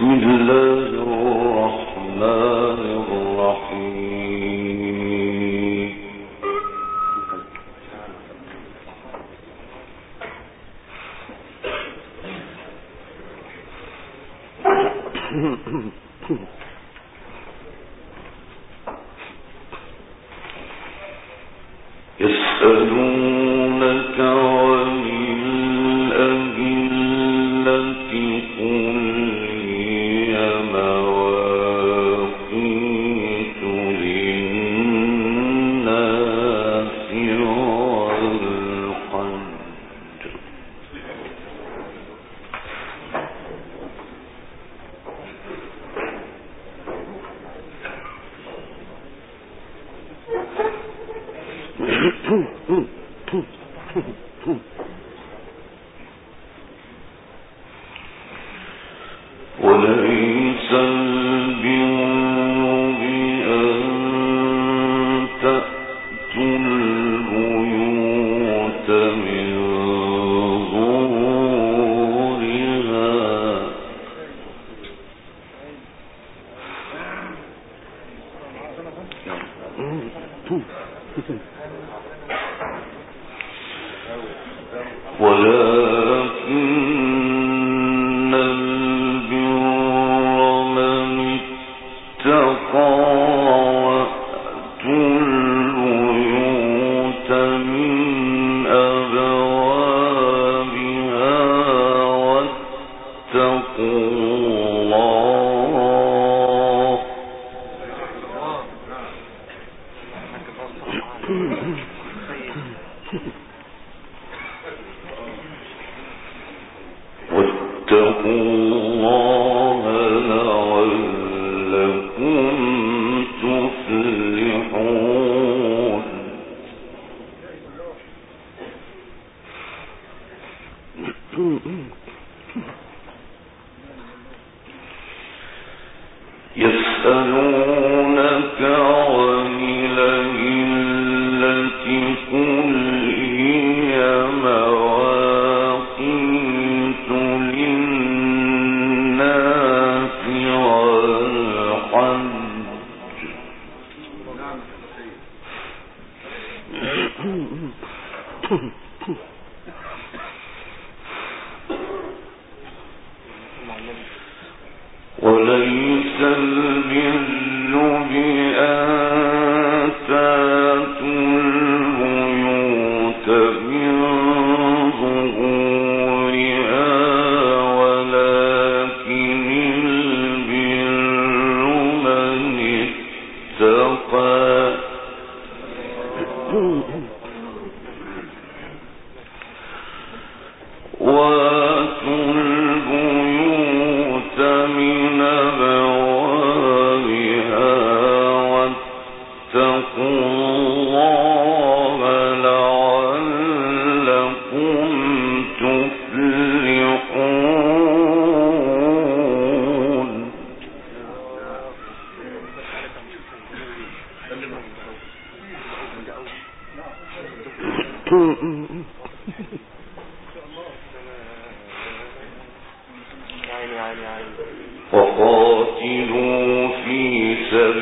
وقاتلوا في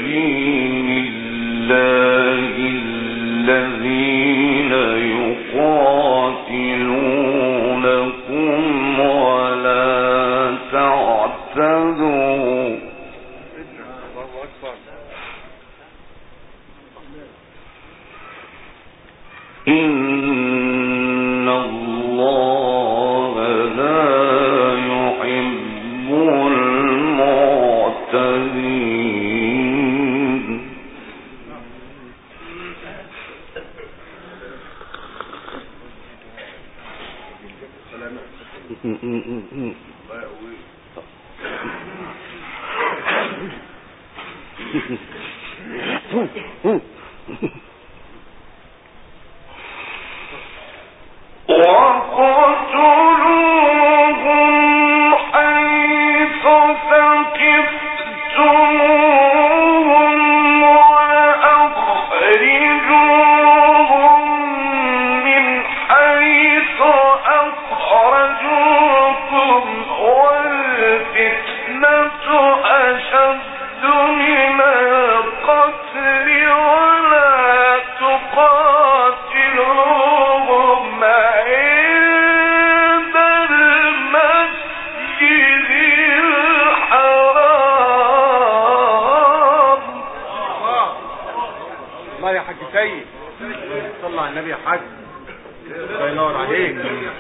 سبيل الله الذين يقاتلونكم ولا تعتدوا إن الله لا يحب المعتدين. وَاقْتُلُوهُمْ حَيْثُ ثَقِفْتُمُوهُمْ وَأَخْرِجُوهُمْ مِنْ حَيْثُ أَخْرَجُوكُمْ وَالْفِتْنَةُ صلى على النبي يا حاج. الله ينور عليك.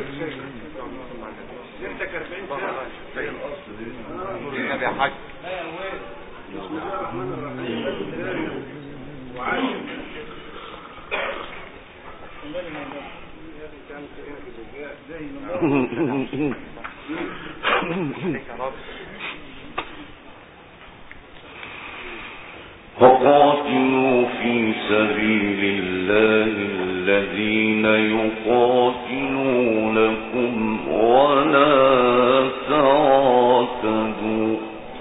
نفسك 40 سنة زي الأصل نور النبي يا حاج. وقاتلوا في سبيل الله الذين يقاتلونكم ولا تعتدوا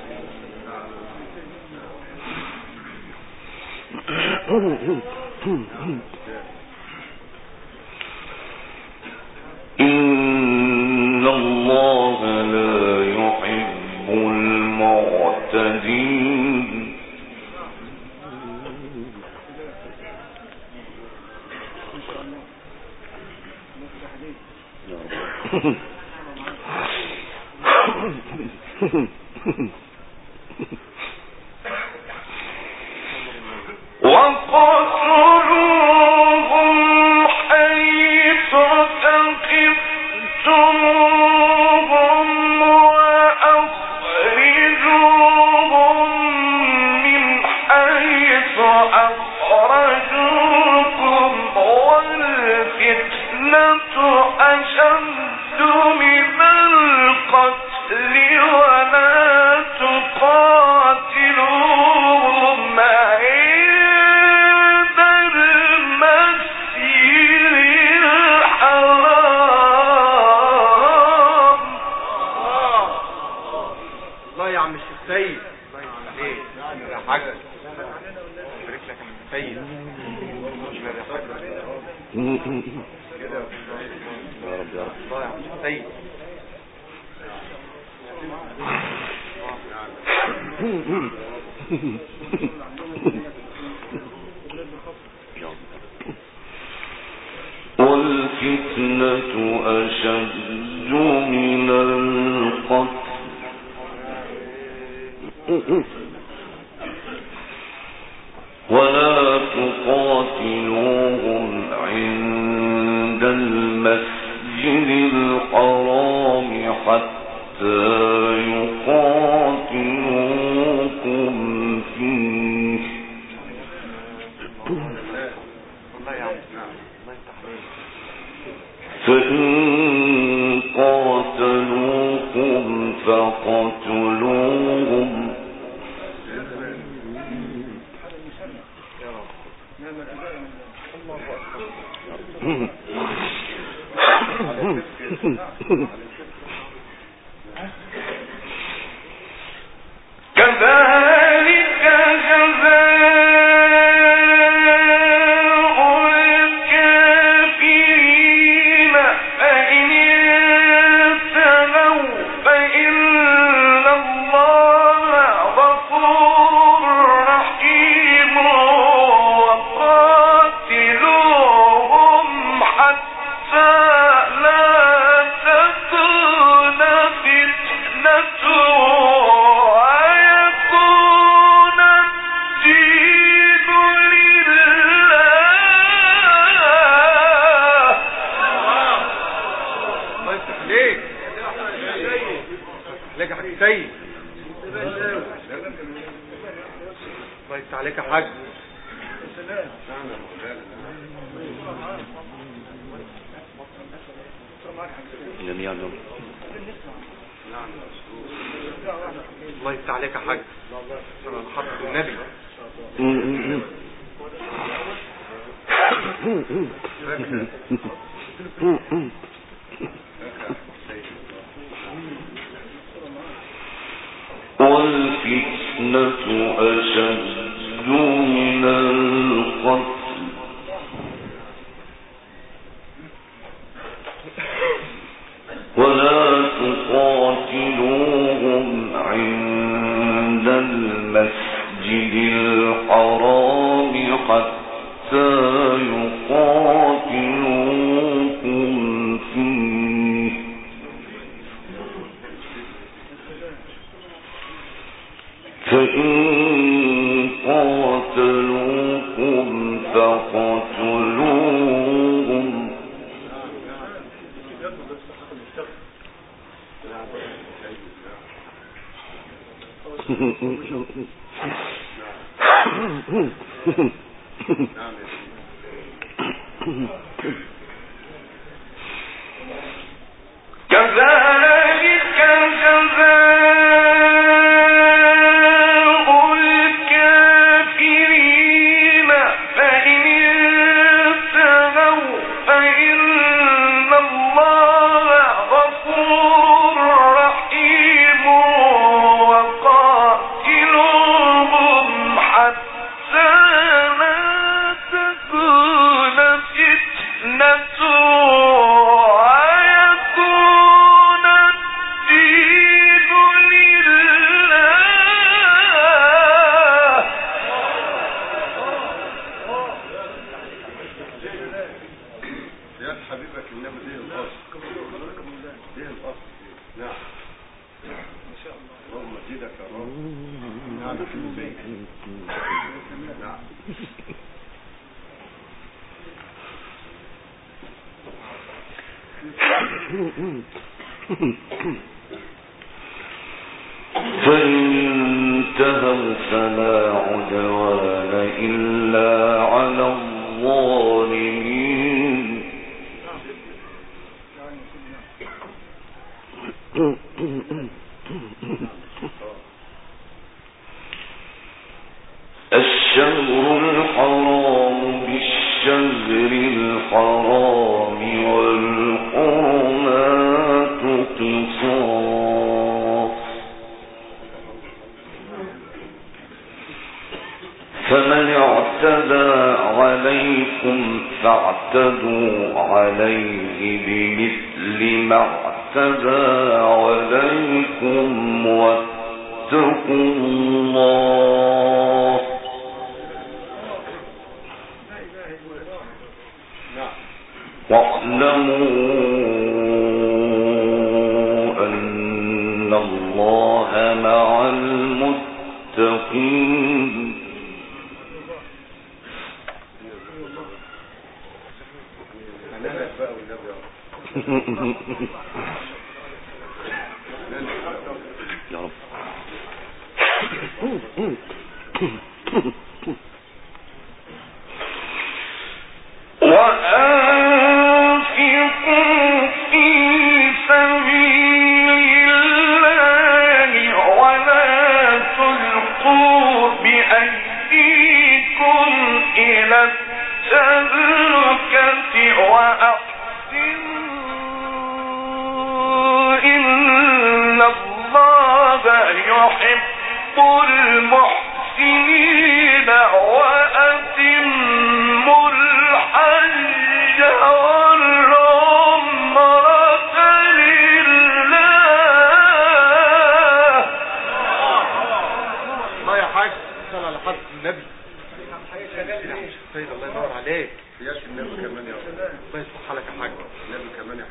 إن الله لا يحب المعتدين وقتلوهم حيث ثقفتموهم وأخرجوهم من حيث أخرجوكم والفتنة أشد من القتل ولا تقاتلوهم عند المسجد الحرام. الله يا عم السيد. الله يسلمك يا حاج. بارك لك يا عم السيد. يا رب يا رب. الله يا عم السيد. والفتنة أشد من القتل ولا تقاتلوهم عند المسجد الحرام حتى يقاتلوكم فيه فإن قاتلوكم فقتلوهم كذلك جزاء الكافرين فإن انتهوا فإن الله غفور رحيم وقاتلوهم حتى لا تكون فتنة ويكون الدين لله. الله يفتح عليك. لك يا حاج سيد. الله يفتح عليك يا حاج. جميعا الله يفتح عليك يا حاج. حضرة النبي. والفتنة أشد من القتل ولا تقاتلوهم عند المسجد الحرام حتى يقاتلوكم فيه فإن قاتلوكم فانتهوا فلا عدوان إلا على الظالمين. الشهر الحرام بالشهر الحرام والحرمات قصاص، فمن اعتدى عليكم فاعتدوا عليه بمثل ما اعتدى عليكم واتقوا الله واعلموا أن الله مع المتقين. يا رب. وأنفقوا في سبيل الله ولا تلقوا بأيديكم إلى التهلكة وأحسنوا إن الله يحب المحسنين. وأتموا الحج والعمرة لله. الله يا حاج صلى على حضرة النبي. سيد الله ينور عليك. ياك النبي كمان يا رب. الله يصلح حالك يا حاج. النبي كمان يا حاج.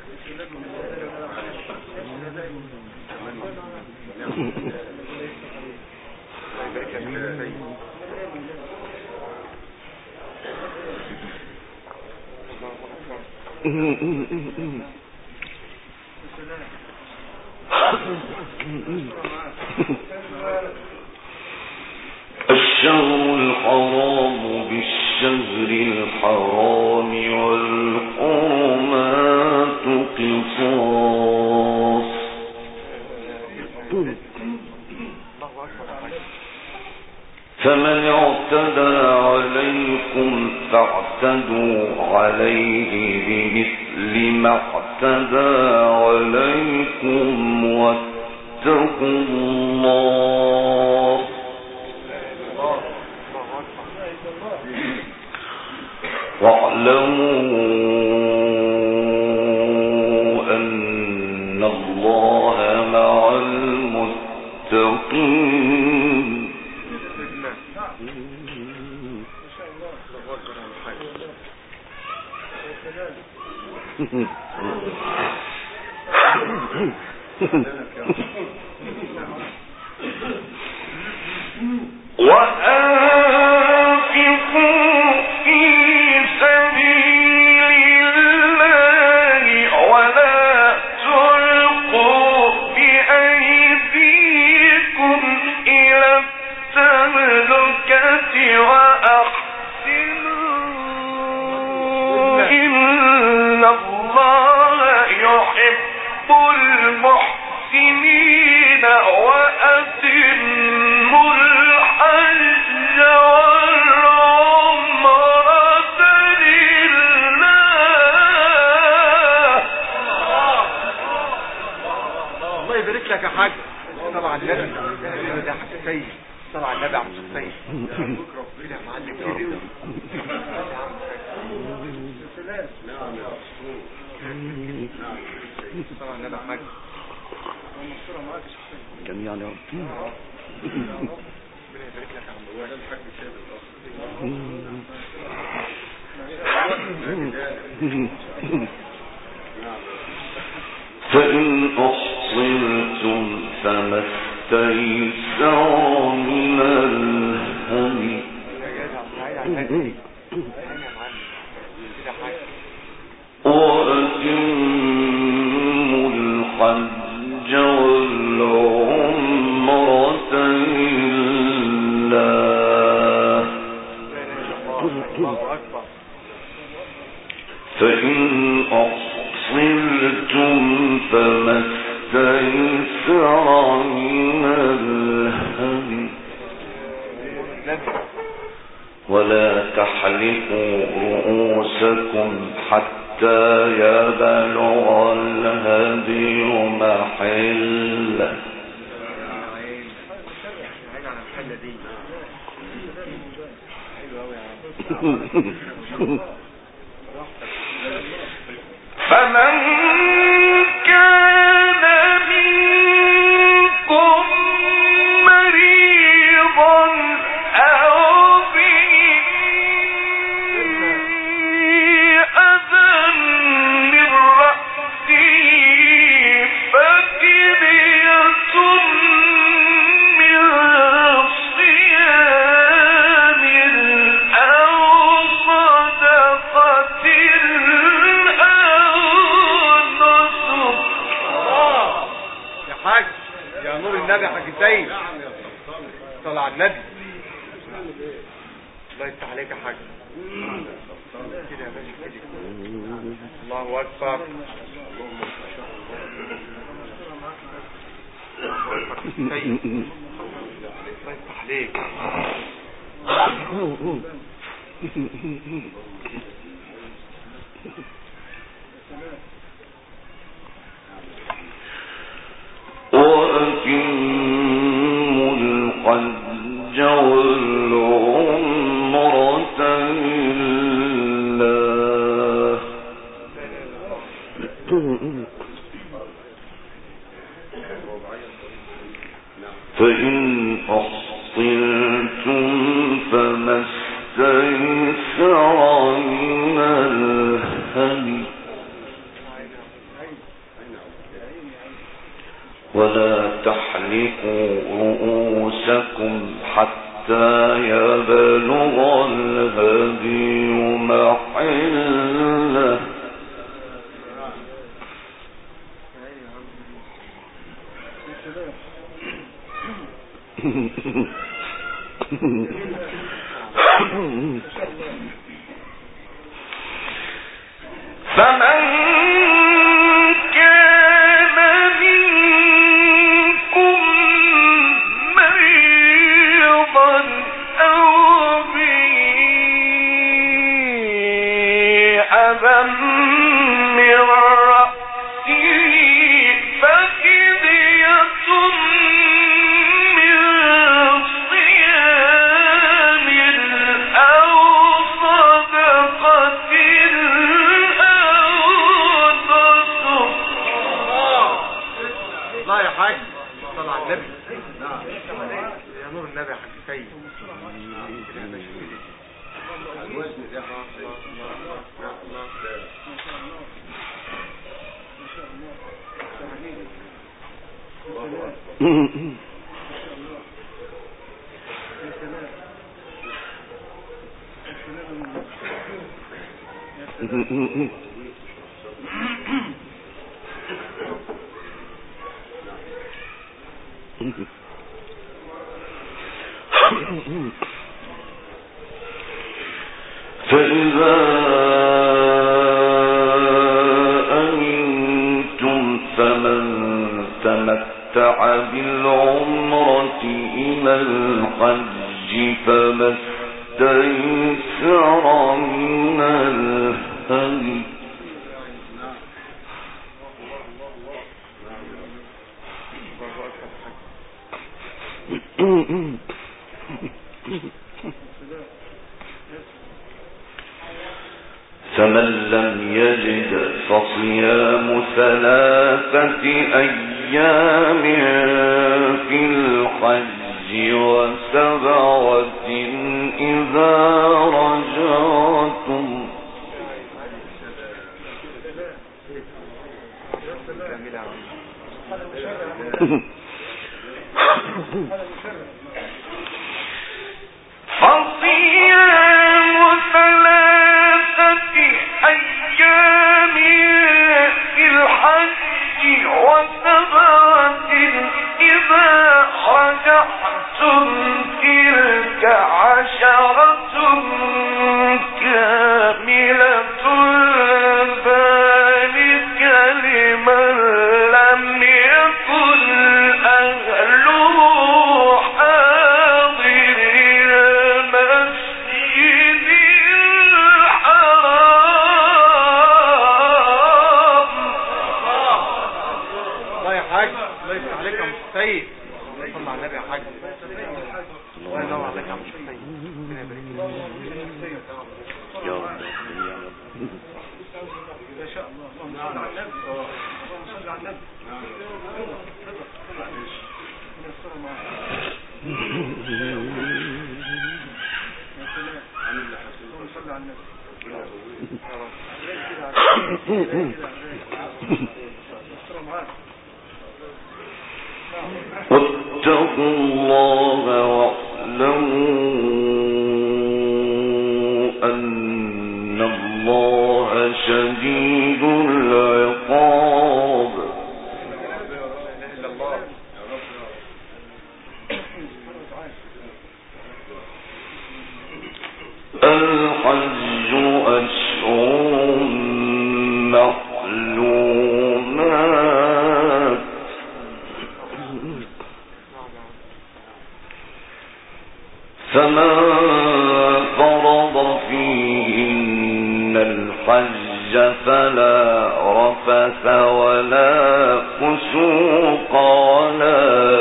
الشهر الحرام بالشهر الحرام والحرمات قصاص، فمن اعتدى عليكم فاعتدوا عليه بمثل ما اعتدى عليكم واتقوا الله واعلموا أن الله مع المتقين. وأنفقوا في سبيل الله ولا تلقوا بأيديكم إلى السيد صلى على النبي عم السيد كده يا معلم كده نعم يا رسول صلى على النبي يا حاج جميعا يا رب. ربنا يبارك لك يا عم هو ده الحاج شاب فإن أحصرتم فما استيسر من الهدي وأتموا الحج والعمرة لله فإن أحصرتم فما استيسر من الهدي ولا تحلقوا رؤوسكم حتى يبلغ الهدي محله فمن كان منكم مريضا أو به أذى من رأسه ففدية من صيام أو صدقة يا نور النبي يا حاج سيد صلى على النبي الله يفتح عليك يا حاج كده يا باشا كده الله اكبر الله يفتح عليك وأتموا الحج والعمرة لله فإن أحصرتم فما استيسر من الهدي ولا تحلقوا رؤوسكم حتى يبلغ الهدي محله فمن كان منكم مريضا أو به أذى من رأسه ففدية من صيام أو صدقة الله يا حاج صلى على النبي يا نور النبي يا حاج سيد الوزن ده فإذا أمنتم فمن تمتع بالعمرة إلى الحج فما استيسر من الهدي فمن لم يجد فصيام 3 أيام في الحج و7 إذا رجعتم. فصيام 3 أيام في الحج و7 إذا رجعتم تلك 10 كاملة ذلك لمن لم يكن أهله حاضر المسجد الحرام. الله يا حاج، الله يفتح عليك يا مش سيد. صلى على النبي يا حاج. الله ينور عليك يا مش سيد. يا رب ما شاء الله. اللهم صل على النبي. اللهم صل على النبي. معلش من الصلاة معك. يا سلام. اللهم صل على النبي. واتقوا الله واعلموا أن الله شديد العقاب. الحج أشهر معلومات فمن فرض فيهن الحج فلا رفث ولا فسوق ولا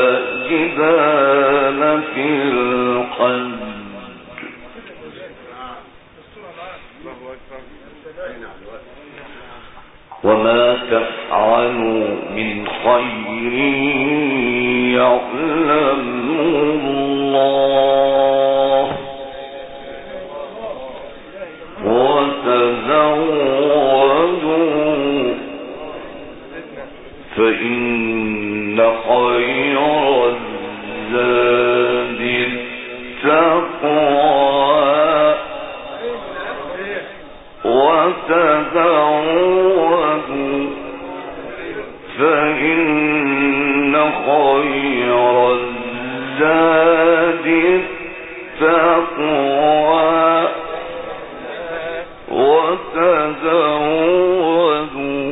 جدال في الحج. وما تفعلوا من خير يعلمه الله وتزودوا فإن خير الزاد التقوى وتزودوا فإن خير الزاد التقوى وتزودوا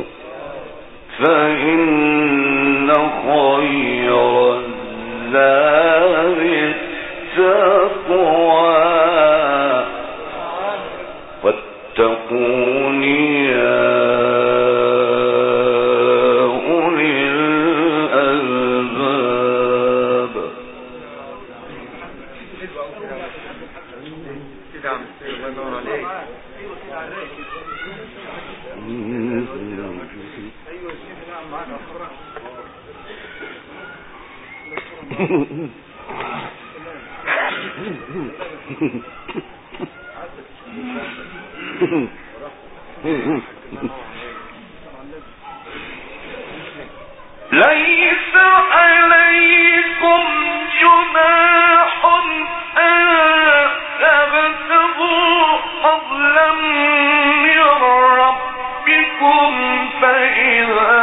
فإن خير الزاد التقوى واتقون يا أولي الألباب. الله ينور عليك. ايوه سيدي نعم معنا القرآن. ليس عليكم جناح أن تبتغوا فضلا من ربكم فإذا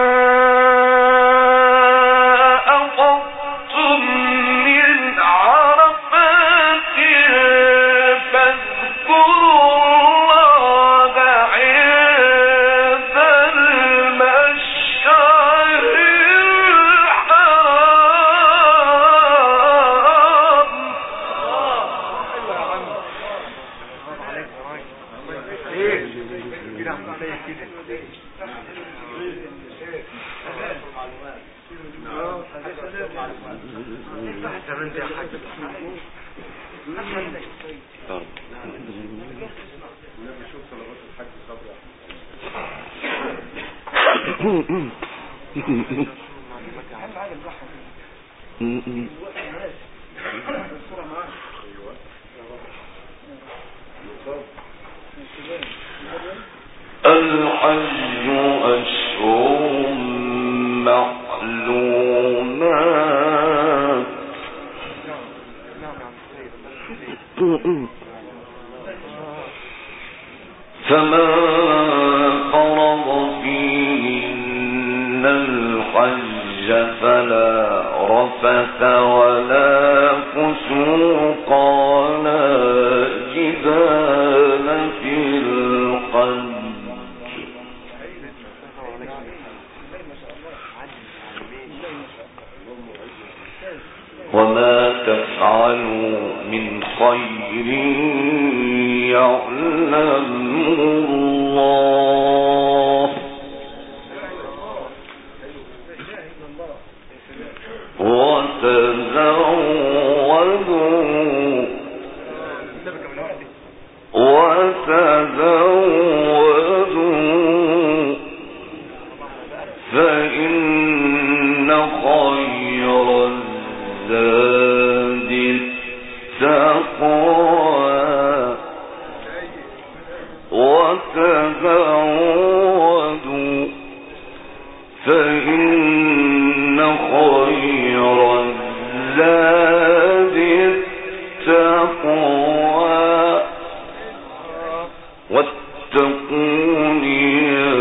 أفضتم من عرفات فاذكروا الله عند المشعر الحرام الحج أشهر معلومات فمن فرض فيهن الحج فلا رفث ولا فسوق ولا جدال في الحج وما تفعلوا من خير يعلمه الله وتزودوا فإن خير الزاد التقوى وتزودوا فإن خير الزاد التقوى واتقون يا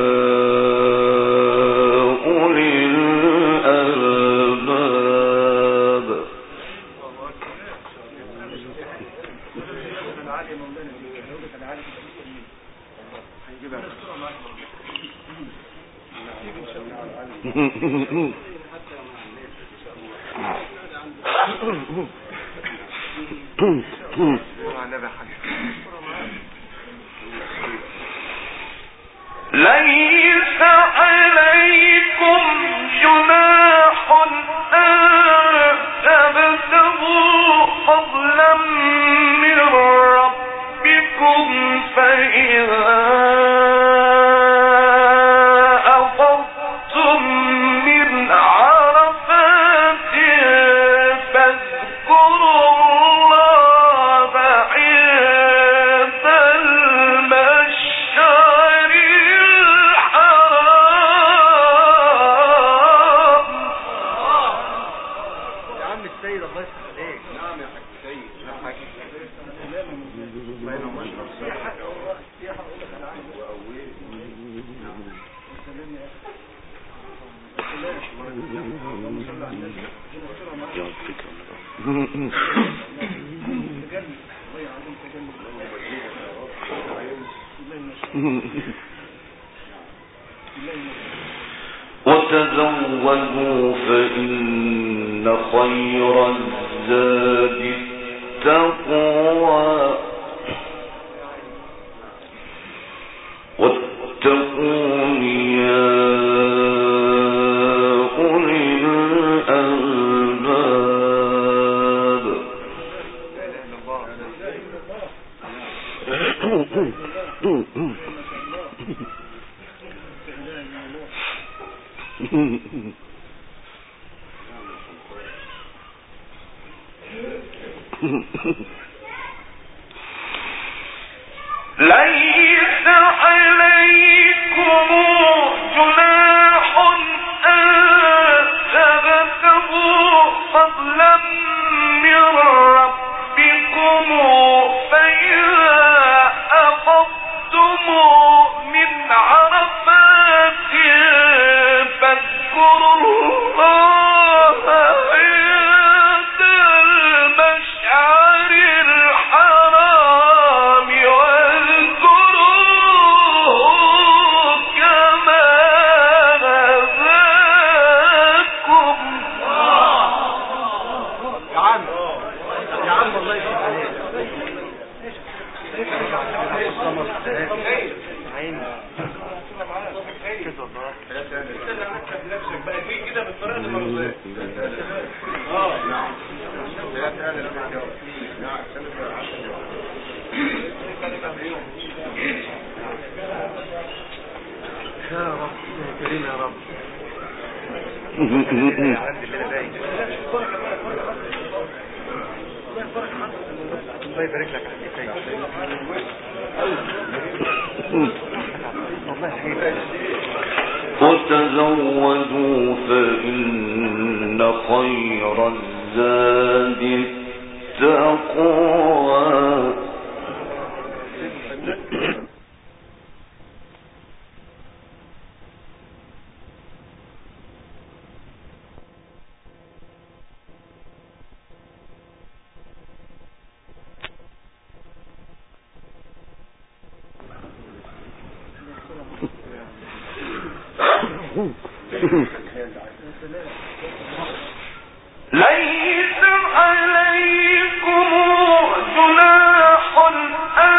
أولي الألباب. ليس عليكم جناح أن تبتغوا فضلا من ربكم فإذا أفضتم من عرفات فاذكروا الله عند المشعر الحرام. يا عم السيد الله يفتح عليك. نعم يا حاج السيد. يا حاج الله ينور وتزودوا فإن خير الزاد التقوى واتقون يا أولي الألباب. ليس عليكم جناح أن تبتغوا فضلا من ربكم فإذا أفضتم من عرفات فاذكروا الله عند المشعر كريم يا رب. الله يبارك لك وتزودوا فإن خير الزاد التقوى. ليس عليكم جناح أن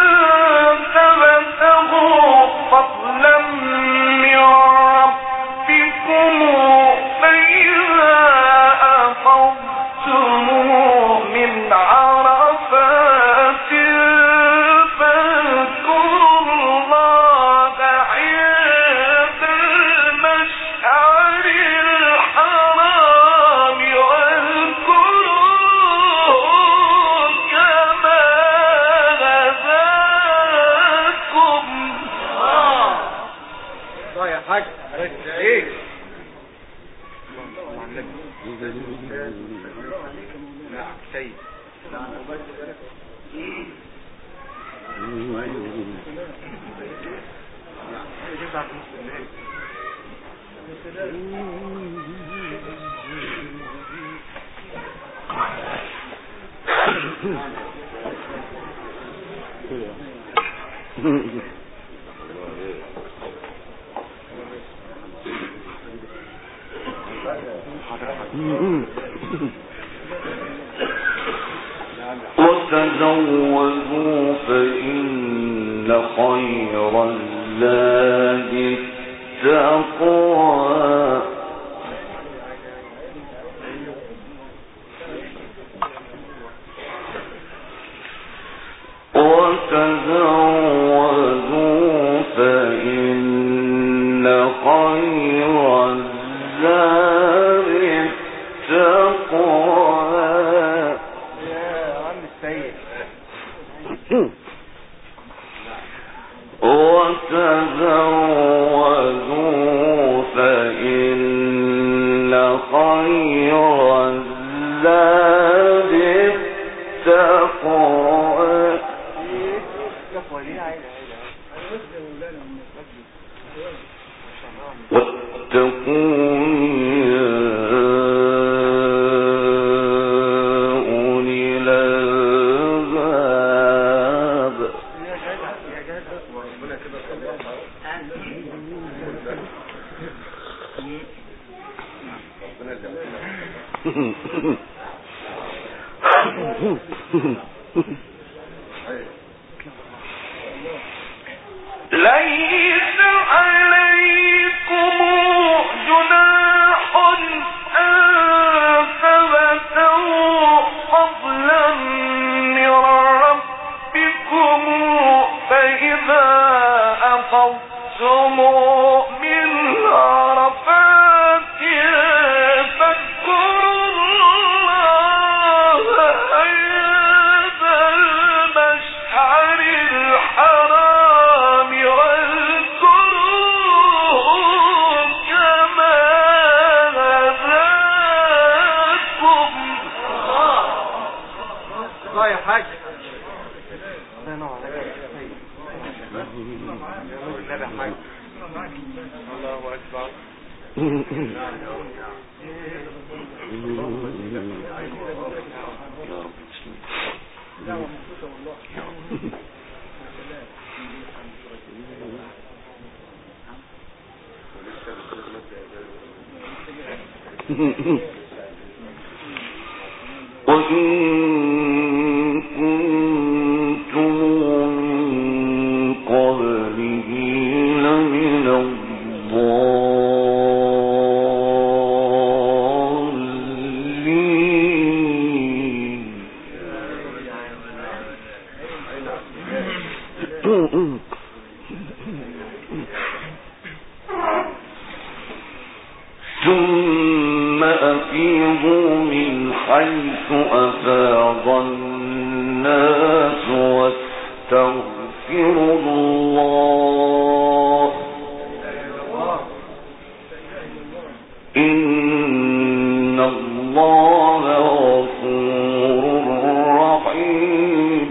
تبتغوا فضلا من ربكم فإذا أفضتم من عرفات فاذكروا الله عند المشعر الحرام واذكروه كما هداكم. الله يا حاج ايه نعم سيد وتزودوا فإن خير الزاد التقوى. وتزودوا فإن خير الزاد التقوى. وتزودوا فإن خير الزاد التقوى. واتقون يا أولي الألباب. ليس عليكم جناح أن تبتغوا فضلا من ربكم فإذا أفضتم من عرفات فاذكروا الله عند المشعر الحرام واذكروه كما هداكم. الله يا حاج الله أكبر. وإن كنتم من قبله من الضالين. ثم أفيضوا من حيث أفاض الناس واستغفروا الله إن الله غفور رحيم.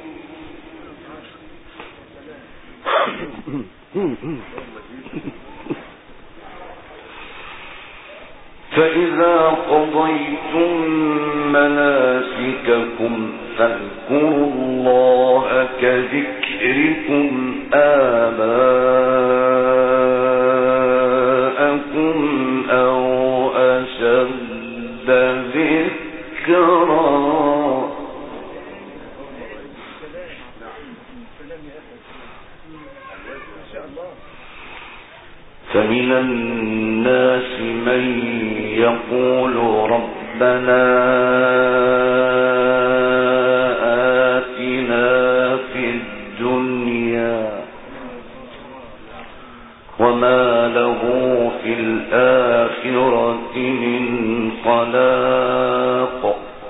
فإذا قضيتم مناسككم فاذكروا الله كذكركم آباءكم أو أشد ذكرا. فمن الناس من يقول ربنا آتنا في الدنيا وما له في الآخرة من خلاق.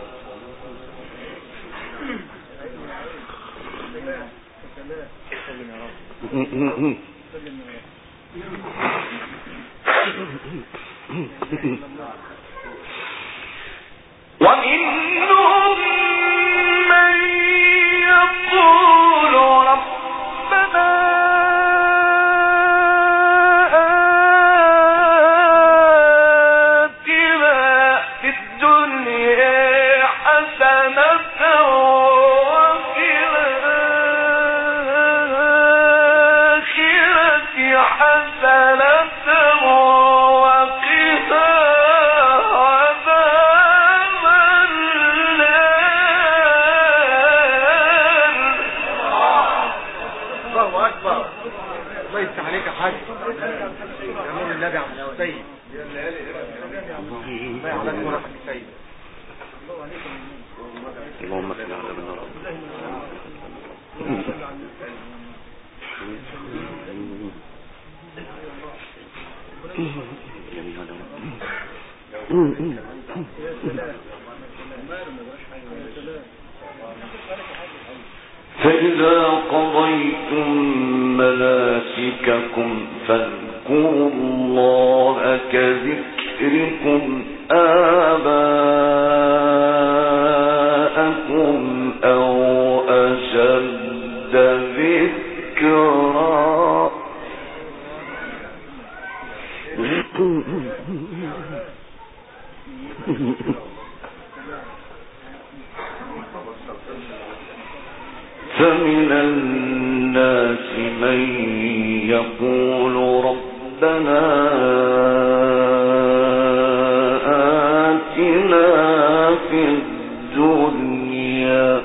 ومنهم من يقول ربنا آتنا في الدنيا حسنة وفي الآخرة حسنة وقنا عذاب النار. الله أكبر. الله يفتح عليك يا حاج. يا نور النبي عبد السيد. الله يعلمك نورك يا سيد. اللهم صل على النبي. فإذا قضيتم مناسككم فاذكروا الله كذكركم آباءكم أو أشد ذكرا. فمن الناس من يقول ربنا آتنا في الدنيا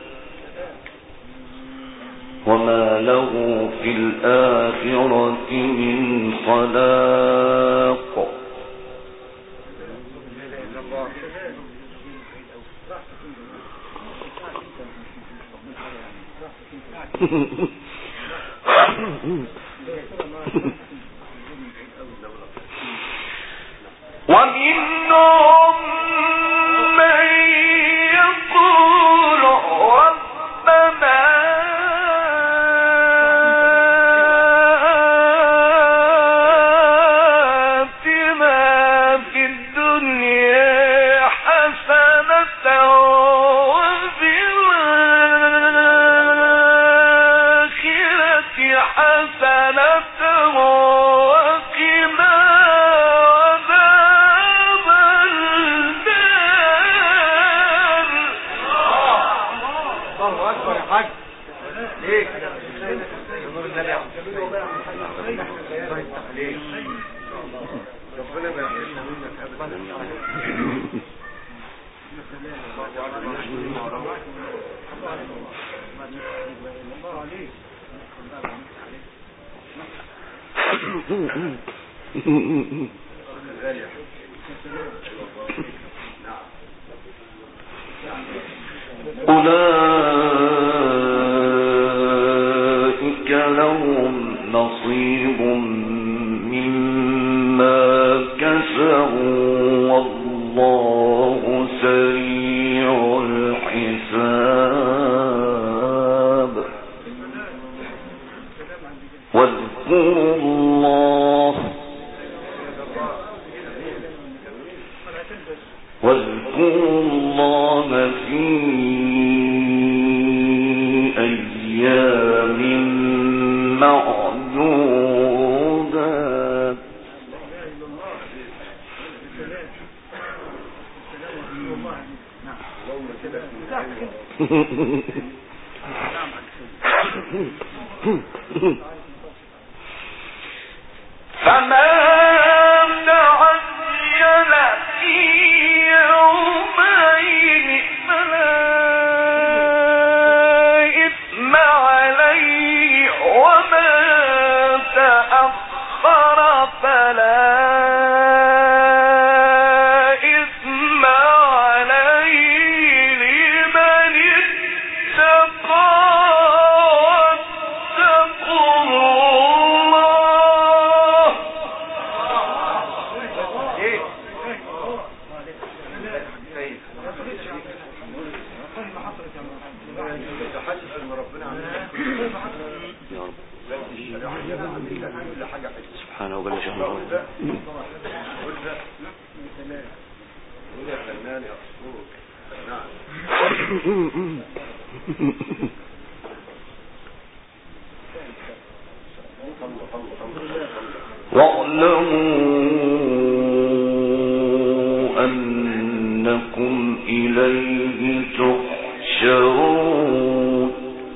وما له في الآخرة من خلاق. ومنهم من يقول ربنا آتنا في الدنيا حسنة وفي الآخرة حسنة وقنا عذاب النار. الله أكبر يا حاج. ليك يا نور النبي عبد السيد. الله يفتح عليك. ربنا ما يحرمنا منك أبدا. أولئك لهم نصيب مما كسبوا والله سريع الحساب واذكروا الله في أيام معدودات فما تعجل في يومين فلا إثم عليه وما تأخر فلا إثم عليه لمن اتقى واتقوا الله. سبحانه وبلا شيء واعلموا أنكم إليه تحشرون.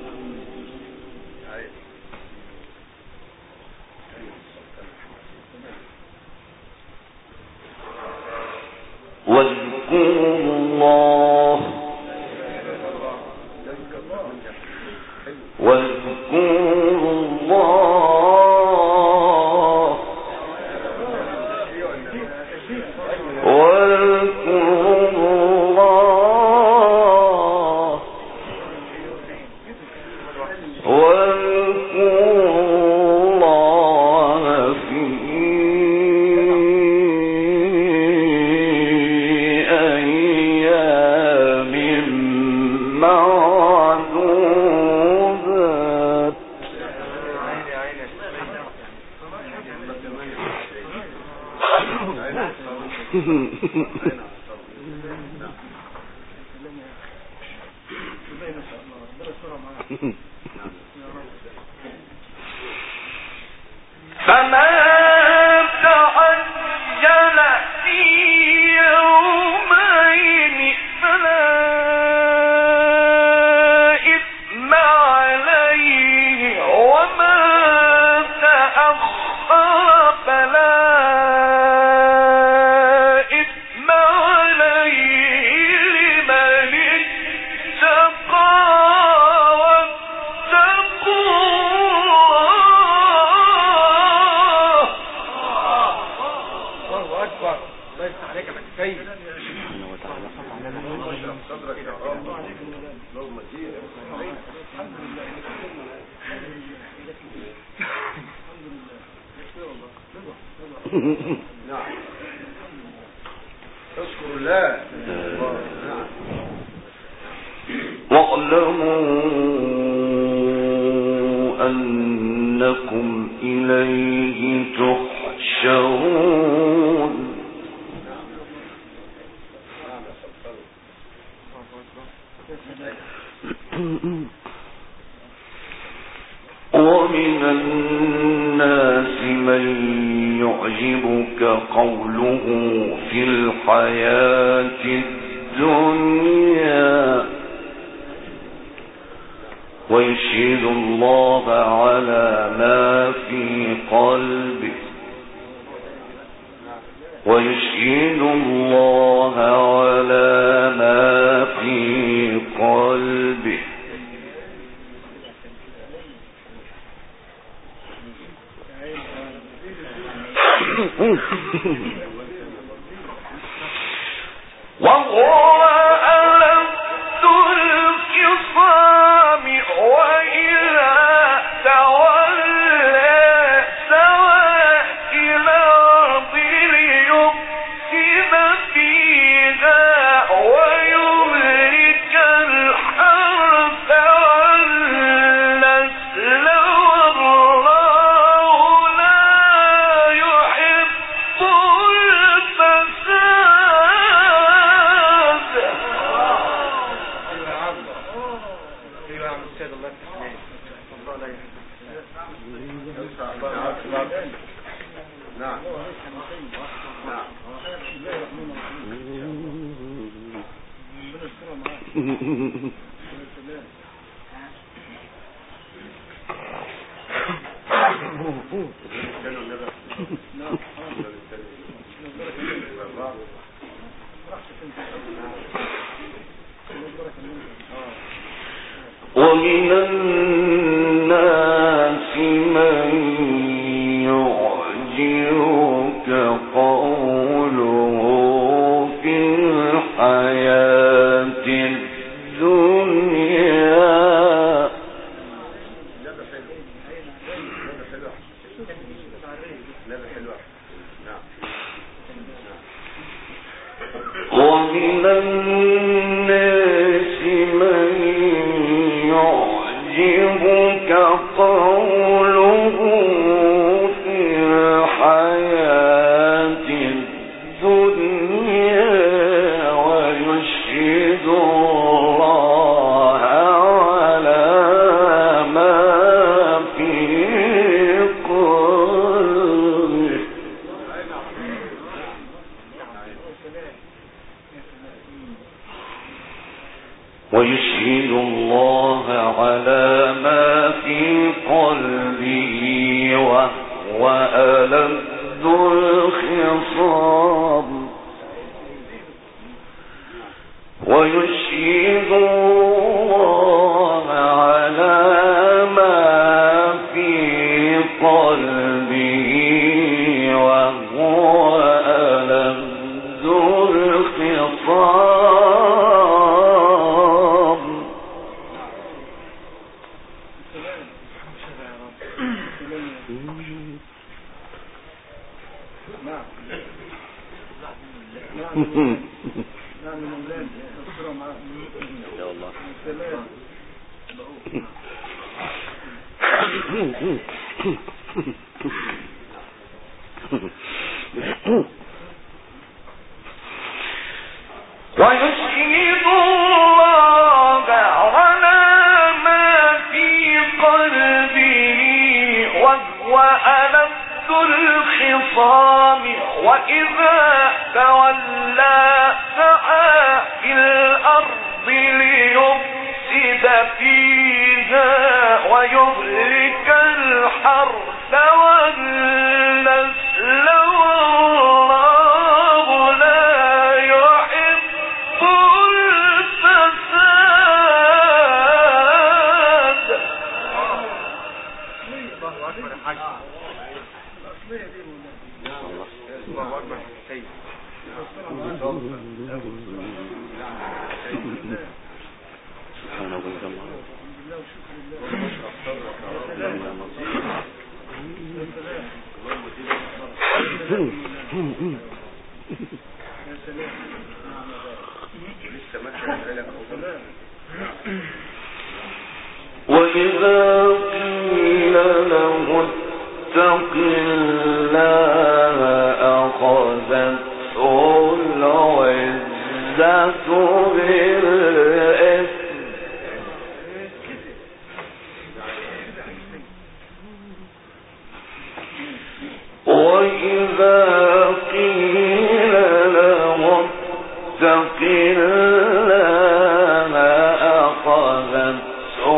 واذكروا الله فما تعجل في يومين فلا إثم عليه وما تأخر فلا إثم عليه لمن اتقى واتقوا اذكر الله. واعلموا أنكم إليه تحشرون. ومن الناس من يعجبك قوله في الحياة الدنيا ويشهد الله على ما في قلبه ويشهد الله على ما في قلبه وهو ألد الخصام وإذا تولى سوى إلى الأرض ليفسد فيها ويهلك الحرث والنسل والله لا يحب الفساد. ايوه يا عم السيد الله يسلمك. الله لا يحب. نعم نعم ومن الناس من يعجبك قوله في الحياة الدنيا ومن الناس من يعجبك قوله في الحياة الدنيا ويشهد الله على ما في قلبه ويشهد الله على ما في قلبه وهو ألد الخصام ويشهد الله على ما في قلبه وهو ألد الخصام. ويشهد الله على ما في قلبه وهو ألد الخصام وإذا تولى سعى في الأرض ليفسد فيها ويهلك الحرث والنسل والله لا يحب الفساد. الله اكبر حاج. الله اكبر سيد. سبحان الله. وإذا قيل له اتق الله أخذته العزة بالإثم وإذا قيل له اتق الله أخذته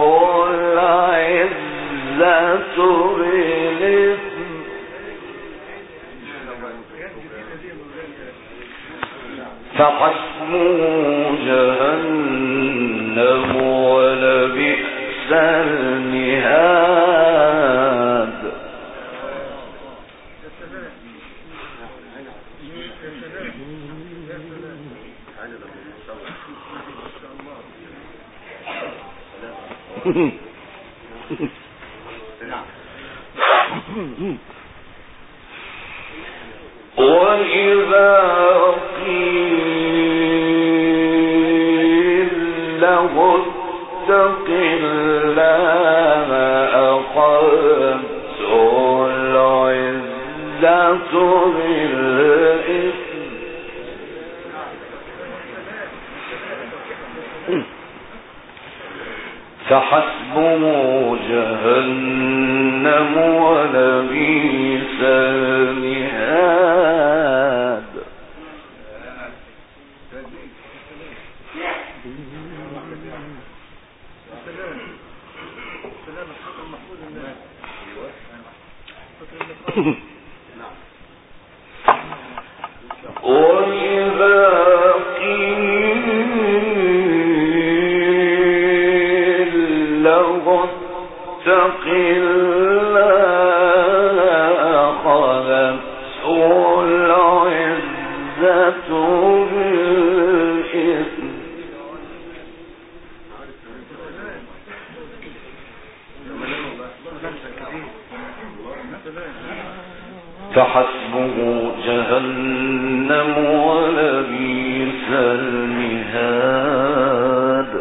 العزة بالإثم فحسبه جهنم ولبئس المهاد. وإذا قيل له اتق الله أخذته العزة بالإثم فحسبه جهنم ولبئس المهاد. وإذا قيل له اتق الله أخذته العزة بالإثم فحسبه جهنم ولبئس المهاد.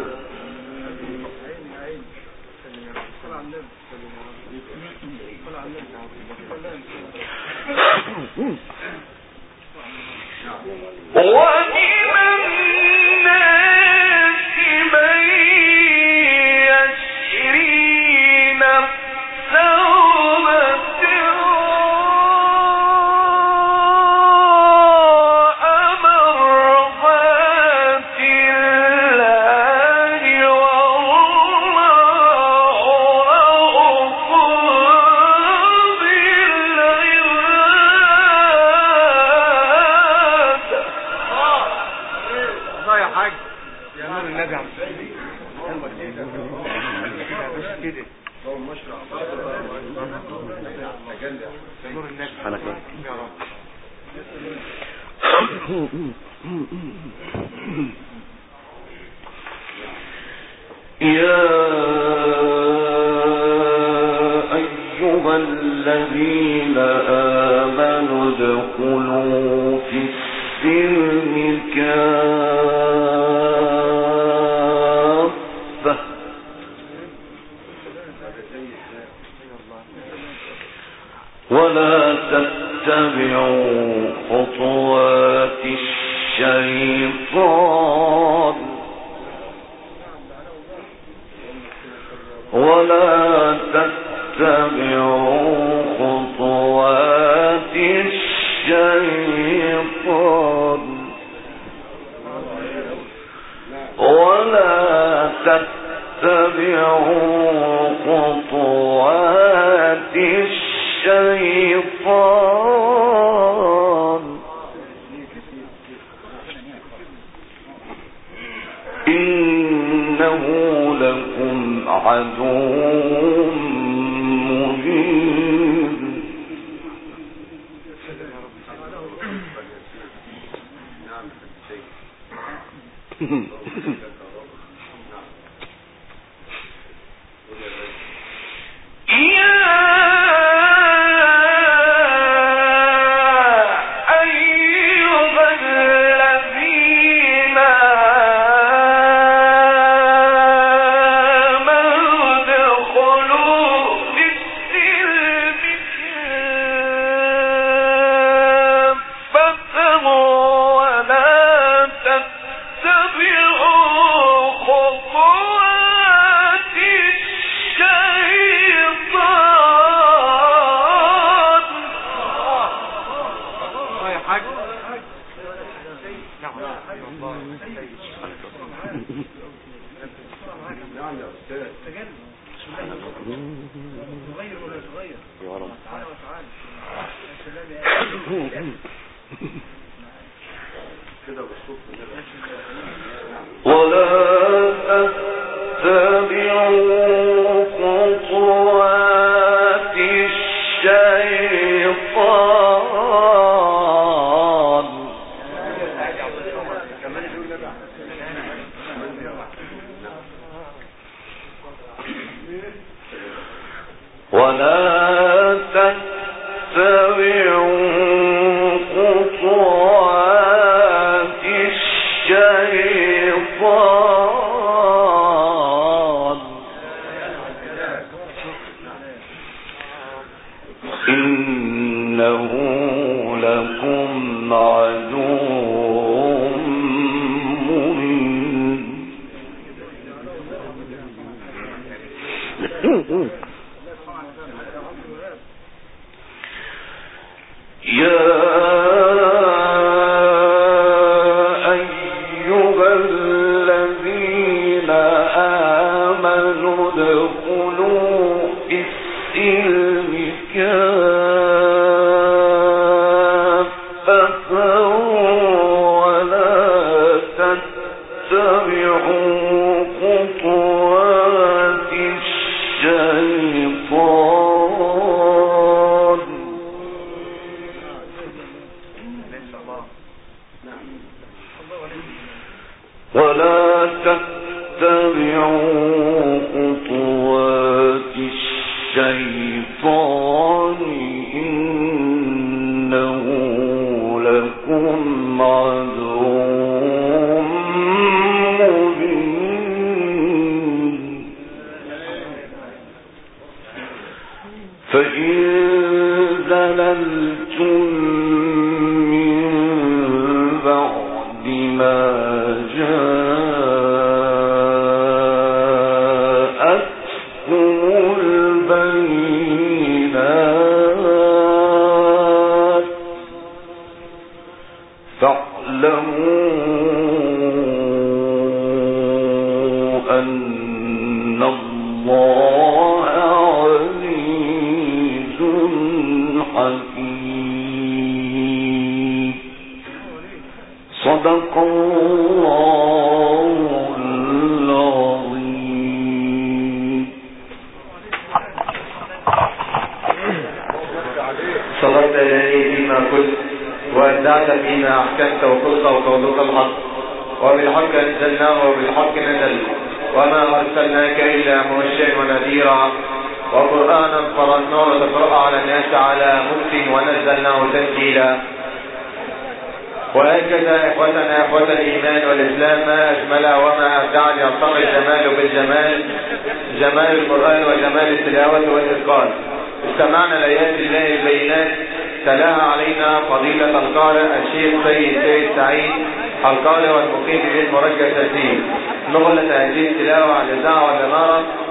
ومن الناس من يشري نفسه يا أيها الذين آمنوا ادخلوا في السلم كافة ولا تتبعوا خطوات الشيطان ولا تتبعوا خطوات الشيطان ولا تتبعوا خطوات الشيطان إنه لكم عدو مبين. ولا تتبعوا خطوات الشيطان خطوات الشيطان إنه لكم عدو مبين. يا أيها الذين آمنوا ادخلوا في السلم كافة ولا تتبعوا خطوات الشيطان ولا تتبعوا خطوات الشيطان إنه لكم عدو مبين. فإن زللتم من بعد ما جاءتكم البينات فاعلموا أن الله عزيز حكيم. صدق الله العظيم. صدقت إلهي فيما قلت وأبدعت فيما أحكمت وقلت وقولك الحق وبالحق أنزلناه وبالحق نزل وما أرسلناك إلا مبشرا ونذيرا وقرآنا فرضناه لتقرأ على الناس على مكث ونزلناه تنزيلا. وهكذا إخوتنا إخوة الإيمان والإسلام ما أجملها وما أبدع يرتقي الجمال بالجمال، جمال القرآن وجمال التلاوة والإتقان. استمعنا لآيات الله البينات تلاها علينا فضيلة القارئ الشيخ سيد سعيد القارئ والمقيم ببيت مرجع تسليم. نقلت هذه التلاوة عن الإذاعة والإمارة